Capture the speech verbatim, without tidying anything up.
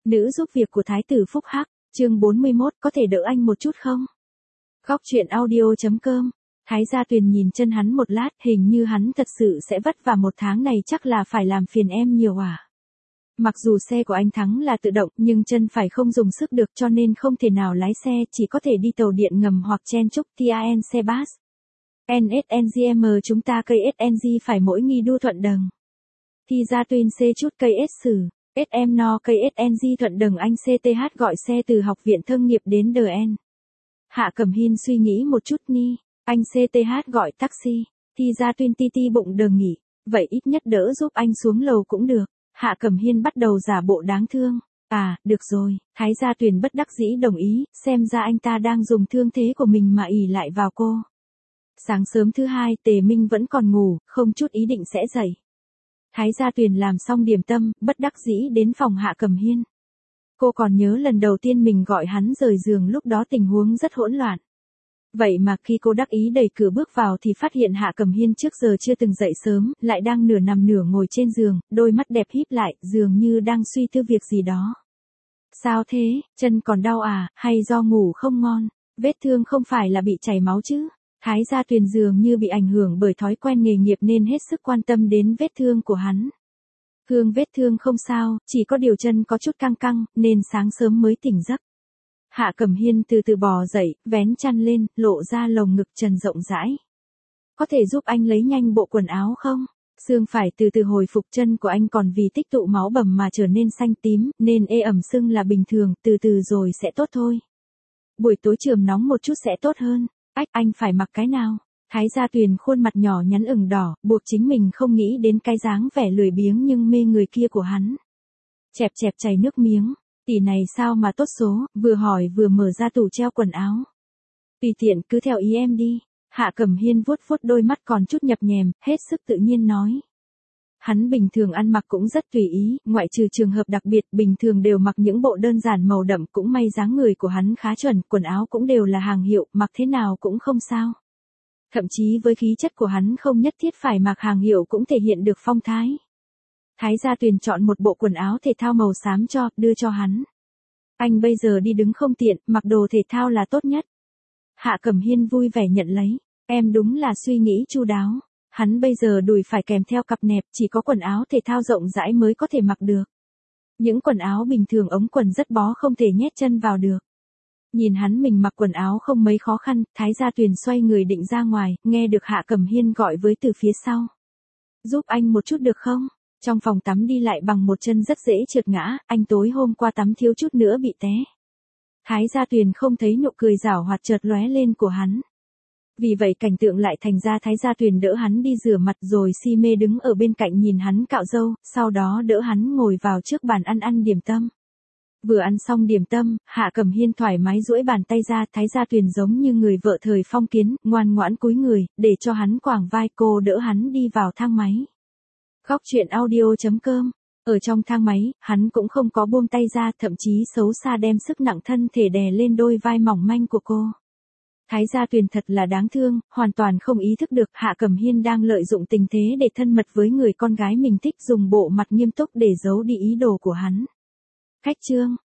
Nữ giúp việc của Thái tử Phúc Hắc, chương bốn mươi mốt, có thể đỡ anh một chút không? Góc truyện audio chấm com. Thái Gia Tuyền nhìn chân hắn một lát, hình như hắn thật sự sẽ vất vả một tháng này, chắc là phải làm phiền em nhiều à. Mặc dù xe của anh Thắng là tự động, nhưng chân phải không dùng sức được, cho nên không thể nào lái xe, chỉ có thể đi tàu điện ngầm hoặc chen chúc Tian xe bus. en ét en giê em chúng ta cây ét en giê phải mỗi nghi đu thuận đầng. Thì ra Tuyền C chút cây S sử, ét em no cây ét en giê thuận đầng anh xê tê hát gọi xe từ học viện thương nghiệp đến đờ en. Hạ Cẩm Hiên suy nghĩ một chút ni, anh xê tê hát gọi taxi, thì ra Tuyền ti ti bụng đờ nghỉ, vậy ít nhất đỡ giúp anh xuống lầu cũng được. Hạ Cẩm Hiên bắt đầu giả bộ đáng thương. À, được rồi, Thái Gia Tuyền bất đắc dĩ đồng ý, xem ra anh ta đang dùng thương thế của mình mà ỷ lại vào cô. Sáng sớm thứ hai, Tề Minh vẫn còn ngủ, không chút ý định sẽ dậy. Thái Gia Tuyền làm xong điểm tâm, bất đắc dĩ đến phòng Hạ Cẩm Hiên. Cô còn nhớ lần đầu tiên mình gọi hắn rời giường, lúc đó tình huống rất hỗn loạn. Vậy mà khi cô đắc ý đẩy cửa bước vào thì phát hiện Hạ Cẩm Hiên trước giờ chưa từng dậy sớm, lại đang nửa nằm nửa ngồi trên giường, đôi mắt đẹp híp lại, dường như đang suy tư việc gì đó. Sao thế, chân còn đau à, hay do ngủ không ngon? Vết thương không phải là bị chảy máu chứ? Thái Gia Tuyền dường như bị ảnh hưởng bởi thói quen nghề nghiệp nên hết sức quan tâm đến vết thương của hắn. Hương vết thương không sao, chỉ có điều chân có chút căng căng, nên sáng sớm mới tỉnh giấc. Hạ Cẩm Hiên từ từ bò dậy, vén chăn lên, lộ ra lồng ngực trần rộng rãi. Có thể giúp anh lấy nhanh bộ quần áo không? Xương phải từ từ hồi phục, chân của anh còn vì tích tụ máu bầm mà trở nên xanh tím, nên ê ẩm sưng là bình thường, từ từ rồi sẽ tốt thôi. Buổi tối chườm nóng một chút sẽ tốt hơn. Ách, anh phải mặc cái nào? Thái Gia Tuyền khuôn mặt nhỏ nhắn ửng đỏ, buộc chính mình không nghĩ đến cái dáng vẻ lười biếng nhưng mê người kia của hắn. Chẹp chẹp chảy nước miếng. Tỷ này sao mà tốt số, vừa hỏi vừa mở ra tủ treo quần áo. Tùy tiện, cứ theo ý em đi. Hạ Cẩm Hiên vuốt vuốt đôi mắt còn chút nhập nhèm, hết sức tự nhiên nói. Hắn bình thường ăn mặc cũng rất tùy ý, ngoại trừ trường hợp đặc biệt, bình thường đều mặc những bộ đơn giản màu đậm, cũng may dáng người của hắn khá chuẩn, quần áo cũng đều là hàng hiệu, mặc thế nào cũng không sao. Thậm chí với khí chất của hắn không nhất thiết phải mặc hàng hiệu cũng thể hiện được phong thái. Thái Gia Tuyền chọn một bộ quần áo thể thao màu xám cho, đưa cho hắn. Anh bây giờ đi đứng không tiện, mặc đồ thể thao là tốt nhất. Hạ Cẩm Hiên vui vẻ nhận lấy. Em đúng là suy nghĩ chu đáo. Hắn bây giờ đùi phải kèm theo cặp nẹp, chỉ có quần áo thể thao rộng rãi mới có thể mặc được. Những quần áo bình thường ống quần rất bó, không thể nhét chân vào được. Nhìn hắn mình mặc quần áo không mấy khó khăn, Thái Gia Tuyền xoay người định ra ngoài, nghe được Hạ Cẩm Hiên gọi với từ phía sau. Giúp anh một chút được không? Trong phòng tắm đi lại bằng một chân rất dễ trượt ngã, anh tối hôm qua tắm thiếu chút nữa bị té. Thái Gia Tuyền không thấy nụ cười giảo hoạt chợt lóe lên của hắn. Vì vậy cảnh tượng lại thành ra Thái Gia Tuyền đỡ hắn đi rửa mặt rồi si mê đứng ở bên cạnh nhìn hắn cạo râu, sau đó đỡ hắn ngồi vào trước bàn ăn ăn điểm tâm. Vừa ăn xong điểm tâm, Hạ Cẩm Hiên thoải mái duỗi bàn tay ra, Thái Gia Tuyền giống như người vợ thời phong kiến, ngoan ngoãn cúi người, để cho hắn quàng vai, cô đỡ hắn đi vào thang máy. Góc truyện audio chấm com. Ở trong thang máy, hắn cũng không có buông tay ra, thậm chí xấu xa đem sức nặng thân thể đè lên đôi vai mỏng manh của cô. Thái Gia Tuyền thật là đáng thương, hoàn toàn không ý thức được Hạ Cẩm Hiên đang lợi dụng tình thế để thân mật với người con gái mình thích, dùng bộ mặt nghiêm túc để giấu đi ý đồ của hắn. Khách trương,